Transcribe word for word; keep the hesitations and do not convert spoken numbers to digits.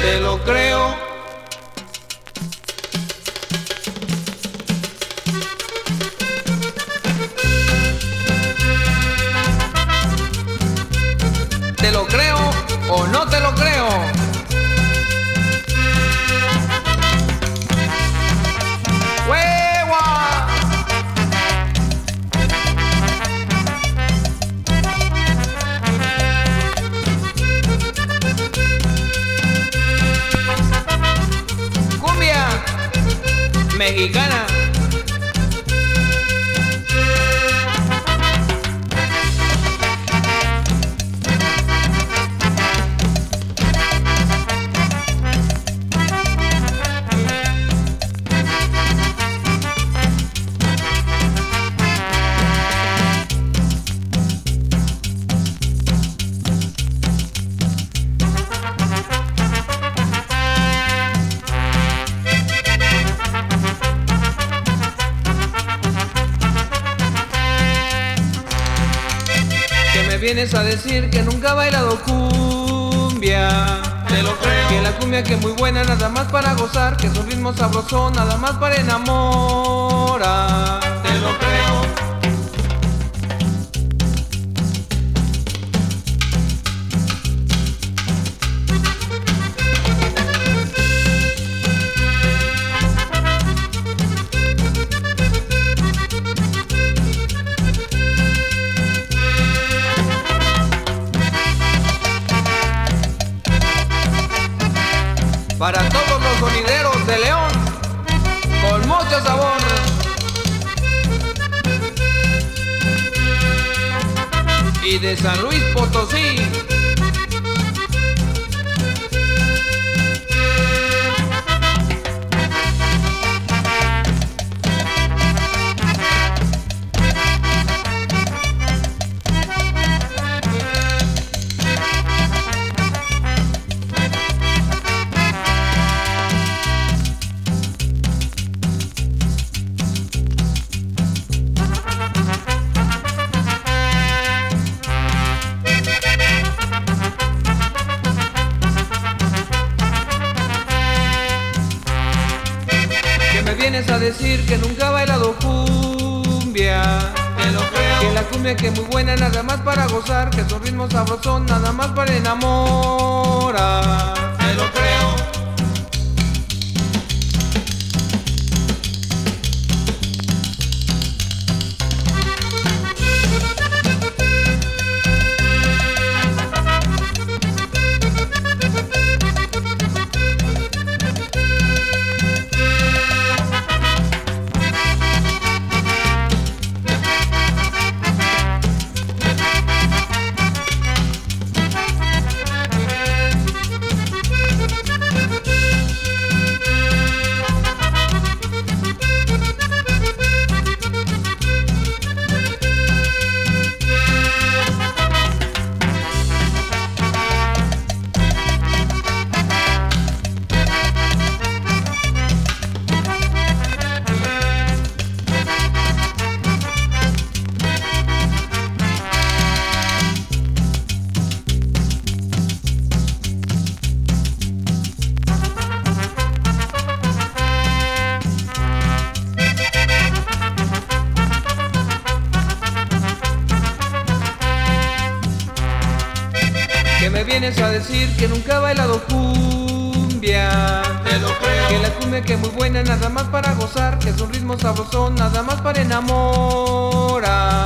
te lo creo. ¿Te lo creo o no te lo creo? ¡Hueva! Cumbia mexicana. Vienes a decir que nunca ha bailado cumbia. Te lo creo. Que la cumbia que es muy buena nada más para gozar, que es un ritmo sabroso nada más para enamorar. Te lo creo. Para todos los sonideros de León, con mucho sabor. Y de San Luis Potosí. Vienes a decir que nunca ha bailado cumbia. Te lo creo. Que la cumbia que es muy buena nada más para gozar, que es un ritmo sabroso nada más para enamorar. Te lo creo. Me vienes a decir que nunca ha bailado cumbia. Te lo creo. Que la cumbia que es muy buena nada más para gozar, que es un ritmo sabroso nada más para enamorar.